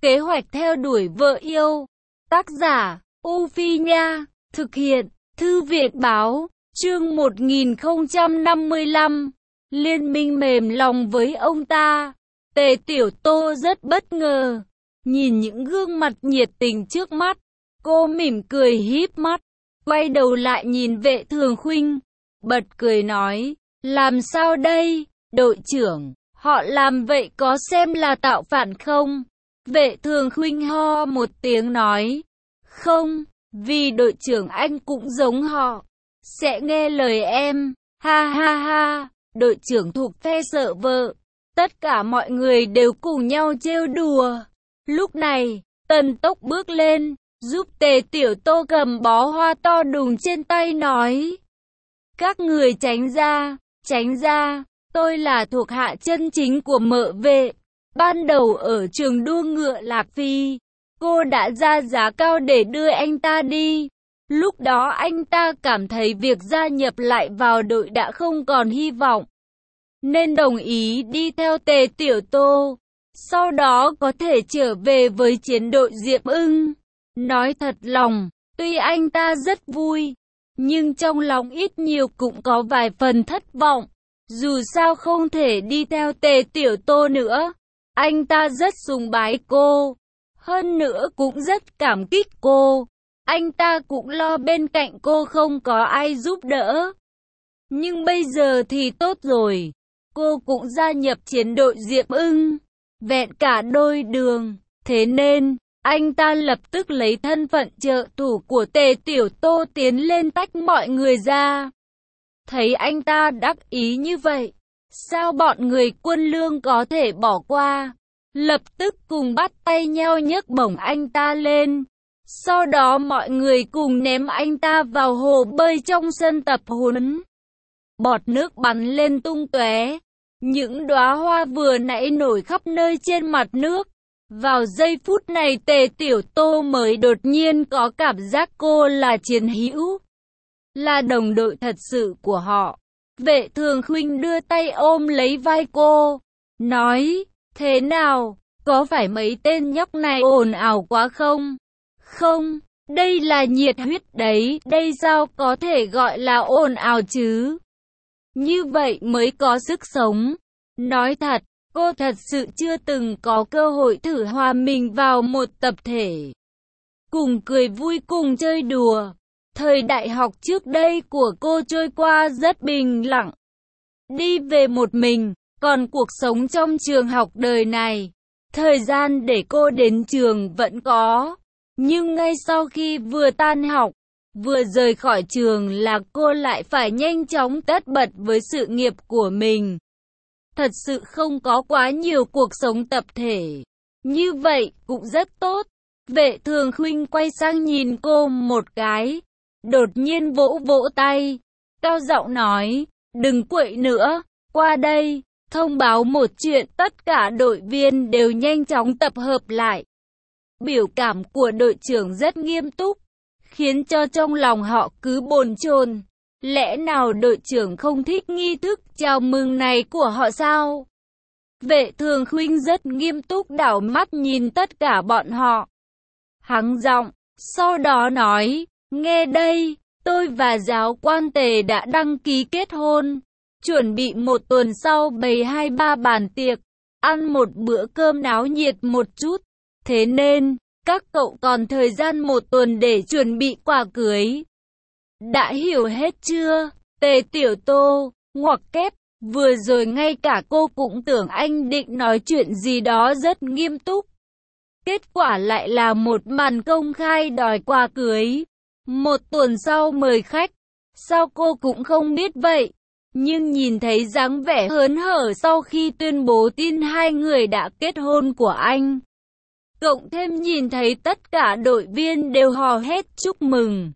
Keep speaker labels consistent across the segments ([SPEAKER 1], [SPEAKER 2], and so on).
[SPEAKER 1] Kế hoạch theo đuổi vợ yêu. Tác giả, U Phi Nha. Thực hiện, Thư viện Báo. Chương 1055. Liên minh mềm lòng với ông ta. Tề Tiểu Tô rất bất ngờ. Nhìn những gương mặt nhiệt tình trước mắt, cô mỉm cười híp mắt, quay đầu lại nhìn Vệ Thường Khuynh, bật cười nói, làm sao đây, đội trưởng, họ làm vậy có xem là tạo phản không? Vệ Thường Khuynh ho một tiếng nói, không, vì đội trưởng anh cũng giống họ, sẽ nghe lời em, ha ha ha, đội trưởng thuộc phe sợ vợ. Tất cả mọi người đều cùng nhau trêu đùa. Lúc này, Tần Tốc bước lên, giúp Tề Tiểu Tô cầm bó hoa to đùng trên tay nói. Các người tránh ra, tôi là thuộc hạ chân chính của Mợ Vệ. Ban đầu ở trường đua ngựa Lạc Phi, cô đã ra giá cao để đưa anh ta đi. Lúc đó anh ta cảm thấy việc gia nhập lại vào đội đã không còn hy vọng, nên đồng ý đi theo Tề Tiểu Tô. Sau đó có thể trở về với chiến đội Diệp Ưng. Nói thật lòng, tuy anh ta rất vui, nhưng trong lòng ít nhiều cũng có vài phần thất vọng. Dù sao không thể đi theo Tề Tiểu Tô nữa. Anh ta rất sùng bái cô, hơn nữa cũng rất cảm kích cô. Anh ta cũng lo bên cạnh cô không có ai giúp đỡ. Nhưng bây giờ thì tốt rồi, cô cũng gia nhập chiến đội Diệp Ưng, vẹn cả đôi đường. Thế nên, anh ta lập tức lấy thân phận trợ thủ của Tề Tiểu Tô tiến lên tách mọi người ra. Thấy anh ta đắc ý như vậy, sao bọn người Quân Lương có thể bỏ qua? Lập tức cùng bắt tay nhau nhấc bổng anh ta lên. Sau đó mọi người cùng ném anh ta vào hồ bơi trong sân tập huấn. Bọt nước bắn lên tung tóe. Những đóa hoa vừa nãy nổi khắp nơi trên mặt nước. Vào giây phút này Tề Tiểu Tô mới đột nhiên có cảm giác cô là chiến hữu, là đồng đội thật sự của họ. Vệ Thường Khuynh đưa tay ôm lấy vai cô, nói, thế nào, có phải mấy tên nhóc này ồn ào quá không? Không, đây là nhiệt huyết đấy, đây sao có thể gọi là ồn ào chứ? Như vậy mới có sức sống. Nói thật, cô thật sự chưa từng có cơ hội thử hòa mình vào một tập thể, cùng cười vui cùng chơi đùa. Thời đại học trước đây của cô trôi qua rất bình lặng, đi về một mình. Còn cuộc sống trong trường học đời này, thời gian để cô đến trường vẫn có. Nhưng ngay sau khi vừa tan học, vừa rời khỏi trường là cô lại phải nhanh chóng tất bật với sự nghiệp của mình. Thật sự không có quá nhiều cuộc sống tập thể. Như vậy cũng rất tốt. Vệ Thường Khuynh quay sang nhìn cô một cái, đột nhiên vỗ vỗ tay, cao giọng nói, đừng quậy nữa, qua đây, thông báo một chuyện. Tất cả đội viên đều nhanh chóng tập hợp lại. Biểu cảm của đội trưởng rất nghiêm túc, khiến cho trong lòng họ cứ bồn chồn. Lẽ nào đội trưởng không thích nghi thức chào mừng này của họ sao? Vệ Thường Khuynh rất nghiêm túc đảo mắt nhìn tất cả bọn họ. Hắng giọng, sau đó nói, nghe đây, tôi và giáo quan Tề đã đăng ký kết hôn. Chuẩn bị một tuần sau bày 2-3 bàn tiệc, ăn một bữa cơm náo nhiệt một chút. Thế nên, các cậu còn thời gian một tuần để chuẩn bị quà cưới. Đã hiểu hết chưa? Tề Tiểu Tô, ngoặc kép, vừa rồi ngay cả cô cũng tưởng anh định nói chuyện gì đó rất nghiêm túc. Kết quả lại là một màn công khai đòi quà cưới. Một tuần sau mời khách. Sao cô cũng không biết vậy? Nhưng nhìn thấy dáng vẻ hớn hở sau khi tuyên bố tin hai người đã kết hôn của anh, cộng thêm nhìn thấy tất cả đội viên đều hò hét chúc mừng,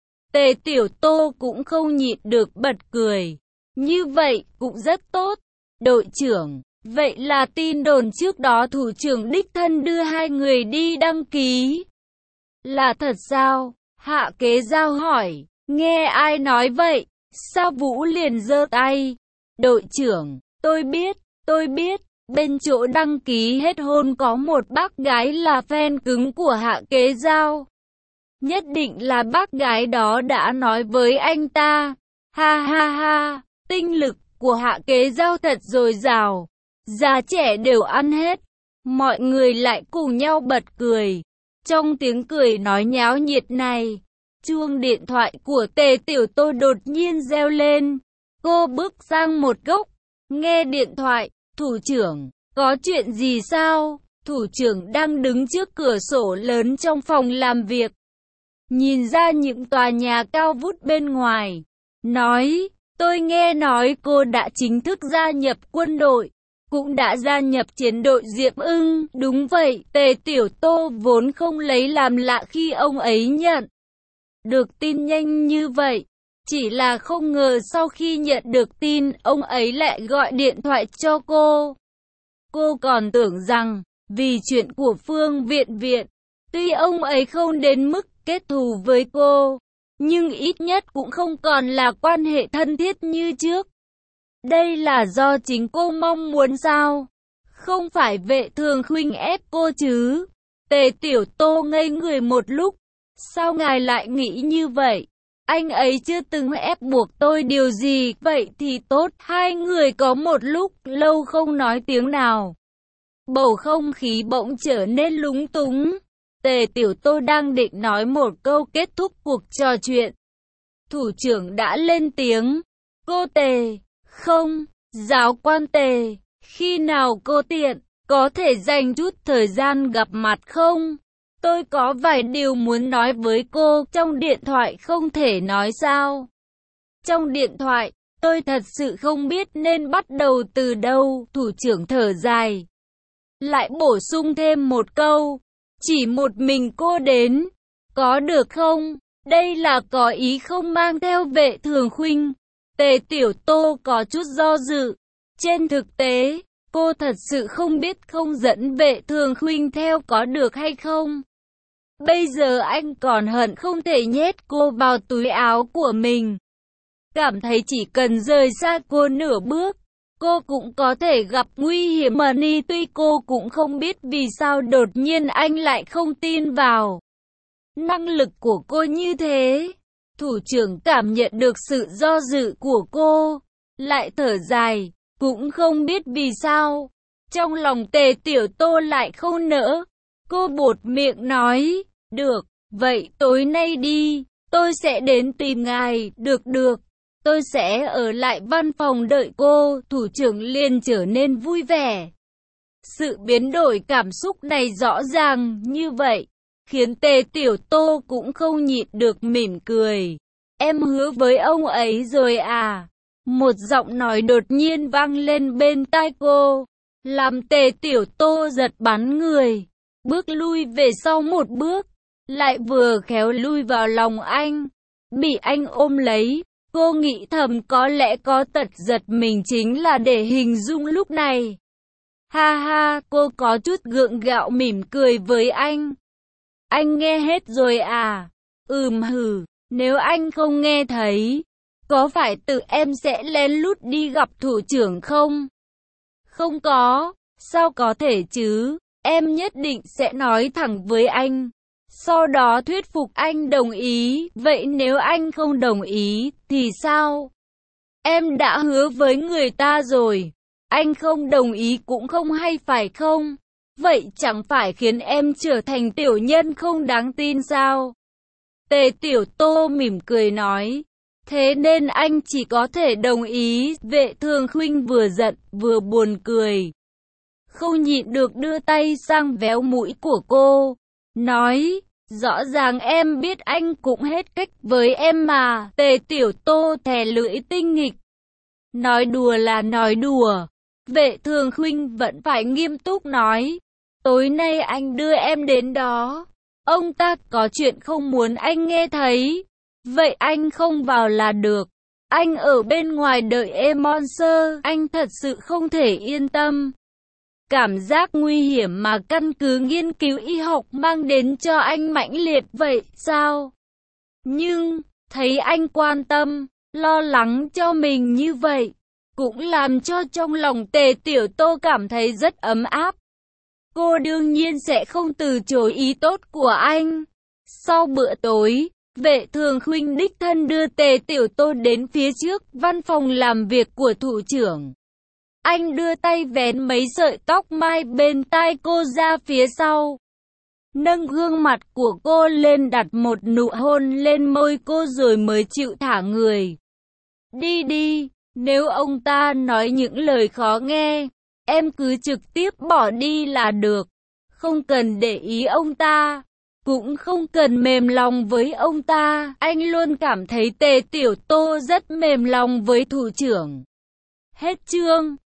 [SPEAKER 1] Tề Tiểu Tô cũng không nhịn được bật cười. Như vậy cũng rất tốt. Đội trưởng, vậy là tin đồn trước đó thủ trưởng đích thân đưa hai người đi đăng ký là thật sao? Hạ Kế Giao hỏi. Nghe ai nói vậy? Sao Vũ liền giơ tay. Đội trưởng, tôi biết, Bên chỗ đăng ký kết hôn có một bác gái là fan cứng của Hạ Kế Giao. Nhất định là bác gái đó đã nói với anh ta. Ha ha ha, tinh lực của Hạ Kế Giao thật dồi dào. Già trẻ đều ăn hết. Mọi người lại cùng nhau bật cười. Trong tiếng cười nói nháo nhiệt này, chuông điện thoại của Tề Tiểu Tô đột nhiên reo lên. Cô bước sang một góc, nghe điện thoại. Thủ trưởng, có chuyện gì sao? Thủ trưởng đang đứng trước cửa sổ lớn trong phòng làm việc, nhìn ra những tòa nhà cao vút bên ngoài. Nói, tôi nghe nói cô đã chính thức gia nhập quân đội, cũng đã gia nhập chiến đội Diệp Ưng. Đúng vậy, Tề Tiểu Tô vốn không lấy làm lạ khi ông ấy nhận được tin nhanh như vậy. Chỉ là không ngờ sau khi nhận được tin, ông ấy lại gọi điện thoại cho cô. Cô còn tưởng rằng, vì chuyện của Phương Viện Viện, tuy ông ấy không đến mức kết thù với cô, nhưng ít nhất cũng không còn là quan hệ thân thiết như trước. Đây là do chính cô mong muốn sao? Không phải Vệ Thường Khuynh ép cô chứ? Tề Tiểu Tô ngây người một lúc. Sao ngài lại nghĩ như vậy? Anh ấy chưa từng ép buộc tôi điều gì, vậy thì tốt. Hai người có một lúc lâu không nói tiếng nào. Bầu không khí bỗng trở nên lúng túng. Tề Tiểu Tô đang định nói một câu kết thúc cuộc trò chuyện. Thủ trưởng đã lên tiếng. Cô Tề, không, giáo quan Tề, khi nào cô tiện, có thể dành chút thời gian gặp mặt không? Tôi có vài điều muốn nói với cô, trong điện thoại không thể nói sao? Trong điện thoại, tôi thật sự không biết nên bắt đầu từ đâu. Thủ trưởng thở dài, lại bổ sung thêm một câu, chỉ một mình cô đến, có được không? Đây là có ý không mang theo Vệ Thường Khuynh. Tề Tiểu Tô có chút do dự. Trên thực tế, cô thật sự không biết không dẫn Vệ Thường Khuynh theo có được hay không. Bây giờ anh còn hận không thể nhét cô vào túi áo của mình. Cảm thấy chỉ cần rời xa cô nửa bước, cô cũng có thể gặp nguy hiểm mà ni. Tuy cô cũng không biết vì sao đột nhiên anh lại không tin vào năng lực của cô như thế. Thủ trưởng cảm nhận được sự do dự của cô, lại thở dài, cũng không biết vì sao. Trong lòng Tề Tiểu Tô lại không nỡ. Cô buột miệng nói, được, vậy tối nay đi, tôi sẽ đến tìm ngài. Được, tôi sẽ ở lại văn phòng đợi cô. Thủ trưởng liền trở nên vui vẻ. Sự biến đổi cảm xúc này rõ ràng như vậy, khiến Tề Tiểu Tô cũng không nhịn được mỉm cười. Em hứa với ông ấy rồi à? Một giọng nói đột nhiên vang lên bên tai cô, làm Tề Tiểu Tô giật bắn người, bước lui về sau một bước, lại vừa khéo lui vào lòng anh. Bị anh ôm lấy, cô nghĩ thầm có lẽ có tật giật mình chính là để hình dung lúc này. Ha ha, cô có chút gượng gạo mỉm cười với anh. Anh nghe hết rồi à? Hừ, nếu anh không nghe thấy, có phải tự em sẽ lén lút đi gặp thủ trưởng không? Không có, sao có thể chứ? Em nhất định sẽ nói thẳng với anh, sau đó thuyết phục anh đồng ý. Vậy nếu anh không đồng ý, thì sao? Em đã hứa với người ta rồi, anh không đồng ý cũng không hay phải không? Vậy chẳng phải khiến em trở thành tiểu nhân không đáng tin sao? Tề Tiểu Tô mỉm cười nói, thế nên anh chỉ có thể đồng ý. Vệ Thường Khuynh vừa giận vừa buồn cười, không nhịn được đưa tay sang véo mũi của cô, nói, rõ ràng em biết anh cũng hết cách với em mà. Tề Tiểu Tô thè lưỡi tinh nghịch, nói đùa là nói đùa. Vệ Thường Khuynh vẫn phải nghiêm túc nói, tối nay anh đưa em đến đó, ông ta có chuyện không muốn anh nghe thấy, vậy anh không vào là được. Anh ở bên ngoài đợi em Monster, anh thật sự không thể yên tâm. Cảm giác nguy hiểm mà căn cứ nghiên cứu y học mang đến cho anh mãnh liệt vậy sao? Nhưng, thấy anh quan tâm, lo lắng cho mình như vậy, cũng làm cho trong lòng Tề Tiểu Tô cảm thấy rất ấm áp. Cô đương nhiên sẽ không từ chối ý tốt của anh. Sau bữa tối, Vệ Thường Khuynh đích thân đưa Tề Tiểu Tô đến phía trước văn phòng làm việc của thủ trưởng. Anh đưa tay vén mấy sợi tóc mai bên tai cô ra phía sau, nâng gương mặt của cô lên, đặt một nụ hôn lên môi cô rồi mới chịu thả người. Đi đi, nếu ông ta nói những lời khó nghe, em cứ trực tiếp bỏ đi là được. Không cần để ý ông ta, cũng không cần mềm lòng với ông ta. Anh luôn cảm thấy Tề Tiểu Tô rất mềm lòng với thủ trưởng. Hết chương.